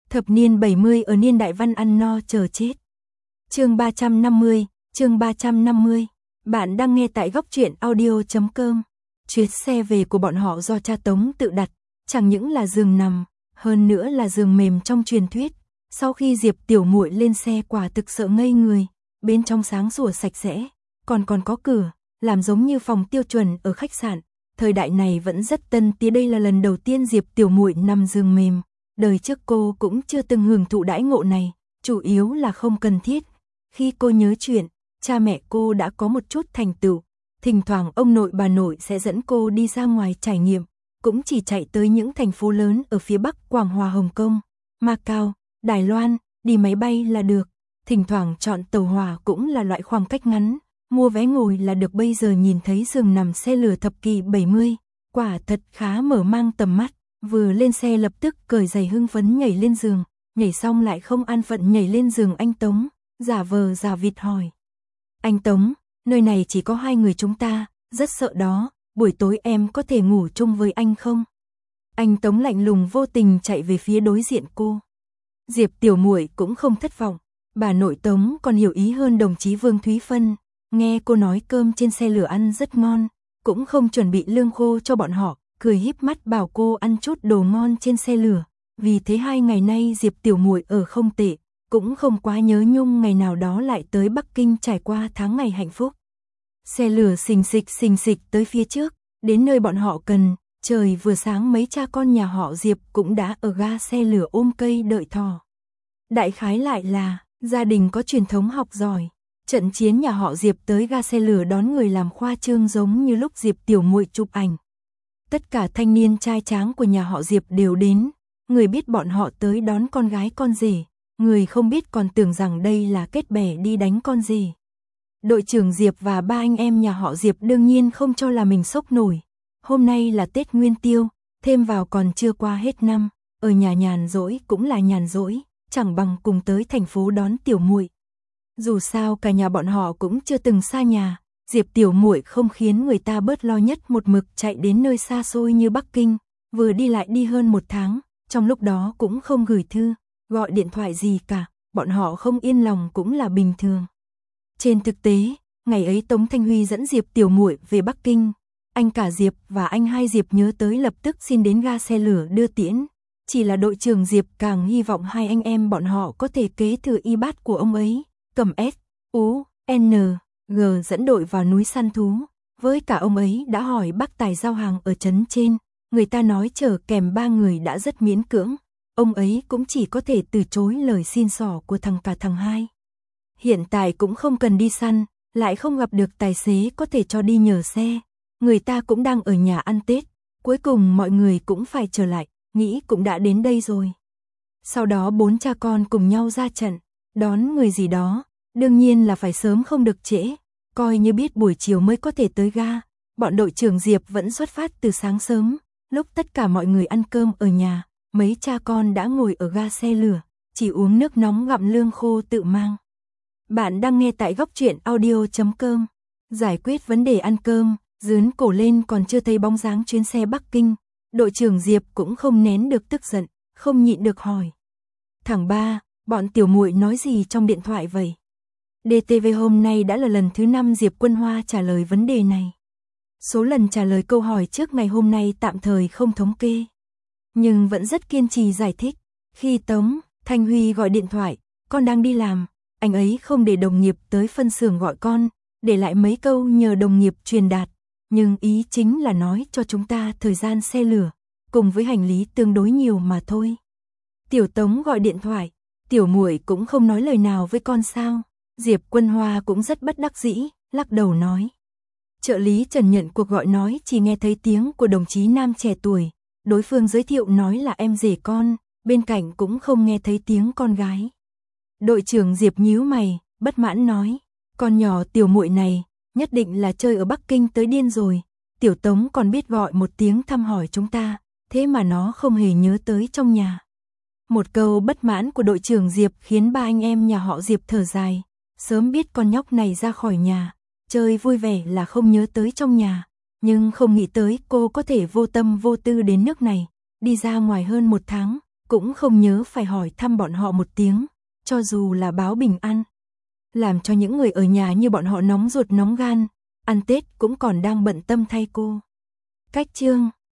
Thập niên 70 ở niên đại văn ăn no chờ chết. Chương 350. Bạn đang nghe tại góc truyện audio.com. Chuyến xe về của bọn họ do cha Tống tự đặt, chẳng những là giường nằm, hơn nữa là giường mềm trong truyền thuyết. Sau khi Diệp tiểu muội lên xe quả thực sợ ngây người, bên trong sáng sủa sạch sẽ, còn có cửa, làm giống như phòng tiêu chuẩn ở khách sạn. Thời đại này vẫn rất tân tiến, đây là lần đầu tiên Diệp tiểu muội nằm giường mềm. Đời trước cô cũng chưa từng hưởng thụ đãi ngộ này, chủ yếu là không cần thiết. Khi cô nhớ chuyện, cha mẹ cô đã có một chút thành tựu, thỉnh thoảng ông nội bà nội sẽ dẫn cô đi ra ngoài trải nghiệm, cũng chỉ chạy tới những thành phố lớn ở phía Bắc, Quảng Hòa, Hồng Kông, Macau, Đài Loan, đi máy bay là được, thỉnh thoảng chọn tàu hỏa cũng là loại khoảng cách ngắn, mua vé ngồi là được. Bây giờ nhìn thấy giường nằm xe lửa thập kỷ 70, quả thật khá mở mang tầm mắt. Vừa lên xe lập tức cởi giày hưng phấn nhảy lên giường, nhảy xong lại không an phận nhảy lên giường anh Tống, giả vờ giả vịt hỏi. Anh Tống, nơi này chỉ có hai người chúng ta, rất sợ đó, buổi tối em có thể ngủ chung với anh không? Anh Tống lạnh lùng vô tình chạy về phía đối diện cô. Diệp tiểu muội cũng không thất vọng, bà nội Tống còn hiểu ý hơn đồng chí Vương Thúy Phân, nghe cô nói cơm trên xe lửa ăn rất ngon, cũng không chuẩn bị lương khô cho bọn họ. Cười híp mắt bảo cô ăn chút đồ ngon trên xe lửa, vì thế 2 ngày nay Diệp tiểu muội ở không tệ, cũng không quá nhớ nhung ngày nào đó lại tới Bắc Kinh trải qua tháng ngày hạnh phúc. Xe lửa xình xịch tới phía trước, đến nơi bọn họ cần, trời vừa sáng mấy cha con nhà họ Diệp cũng đã ở ga xe lửa ôm cây đợi thỏ. Đại khái lại là, gia đình có truyền thống học giỏi, trận chiến nhà họ Diệp tới ga xe lửa đón người làm khoa trương giống như lúc Diệp tiểu muội chụp ảnh. Tất cả thanh niên trai tráng của nhà họ Diệp đều đến, người biết bọn họ tới đón con gái con rể, người không biết còn tưởng rằng đây là kết bè đi đánh con rể. Đội trưởng Diệp và 3 anh em nhà họ Diệp đương nhiên không cho là mình sốc nổi. Hôm nay là Tết Nguyên Tiêu, thêm vào còn chưa qua hết năm, ở nhà nhàn rỗi cũng là nhàn rỗi, chẳng bằng cùng tới thành phố đón tiểu muội. Dù sao cả nhà bọn họ cũng chưa từng xa nhà. Diệp tiểu muội không khiến người ta bớt lo nhất một mực chạy đến nơi xa xôi như Bắc Kinh, vừa đi lại đi hơn 1 tháng, trong lúc đó cũng không gửi thư, gọi điện thoại gì cả, bọn họ không yên lòng cũng là bình thường. Trên thực tế, ngày ấy Tống Thanh Huy dẫn Diệp tiểu muội về Bắc Kinh, anh cả Diệp và anh hai Diệp nhớ tới lập tức xin đến ga xe lửa đưa tiễn, chỉ là đội trưởng Diệp càng hy vọng hai anh em bọn họ có thể kế thừa y bát của ông ấy, cầm S.U.N. G dẫn đội vào núi săn thú, với cả ông ấy đã hỏi bác tài giao hàng ở trấn trên, người ta nói chở kèm 3 người đã rất miễn cưỡng, ông ấy cũng chỉ có thể từ chối lời xin xỏ của thằng hai. Hiện tại cũng không cần đi săn, lại không gặp được tài xế có thể cho đi nhờ xe, người ta cũng đang ở nhà ăn Tết, cuối cùng mọi người cũng phải trở lại, nghĩ cũng đã đến đây rồi. Sau đó 4 cha con cùng nhau ra trận, đón người gì đó. Đương nhiên là phải sớm không được trễ, coi như biết buổi chiều mới có thể tới ga, bọn đội trưởng Diệp vẫn xuất phát từ sáng sớm, lúc tất cả mọi người ăn cơm ở nhà, mấy cha con đã ngồi ở ga xe lửa, chỉ uống nước nóng gặm lương khô tự mang. Bạn đang nghe tại góc truyện audio.com, giải quyết vấn đề ăn cơm, dướn cổ lên còn chưa thấy bóng dáng chuyến xe Bắc Kinh, đội trưởng Diệp cũng không nén được tức giận, không nhịn được hỏi. Thằng ba, bọn tiểu muội nói gì trong điện thoại vậy? DTV hôm nay đã là lần thứ 5 Diệp Quân Hoa trả lời vấn đề này. Số lần trả lời câu hỏi trước ngày hôm nay tạm thời không thống kê, nhưng vẫn rất kiên trì giải thích. Khi Tống Thanh Huy gọi điện thoại, con đang đi làm, anh ấy không để đồng nghiệp tới phân xưởng gọi con, để lại mấy câu nhờ đồng nghiệp truyền đạt, nhưng ý chính là nói cho chúng ta thời gian xe lửa, cùng với hành lý tương đối nhiều mà thôi. Tiểu Tống gọi điện thoại, tiểu muội cũng không nói lời nào với con sao? Diệp Quân Hoa cũng rất bất đắc dĩ, lắc đầu nói. Trợ lý Trần nhận cuộc gọi nói chỉ nghe thấy tiếng của đồng chí nam trẻ tuổi, đối phương giới thiệu nói là em rể con, bên cạnh cũng không nghe thấy tiếng con gái. Đội trưởng Diệp nhíu mày, bất mãn nói, con nhỏ tiểu muội này, nhất định là chơi ở Bắc Kinh tới điên rồi, tiểu Tống còn biết gọi một tiếng thăm hỏi chúng ta, thế mà nó không hề nhớ tới trong nhà. Một câu bất mãn của đội trưởng Diệp khiến 3 anh em nhà họ Diệp thở dài. Sớm biết con nhóc này ra khỏi nhà, chơi vui vẻ là không nhớ tới trong nhà, nhưng không nghĩ tới cô có thể vô tâm vô tư đến nước này, đi ra ngoài hơn 1 tháng, cũng không nhớ phải hỏi thăm bọn họ một tiếng, cho dù là báo bình an. Làm cho những người ở nhà như bọn họ nóng ruột nóng gan, ăn Tết cũng còn đang bận tâm thay cô. Cách chương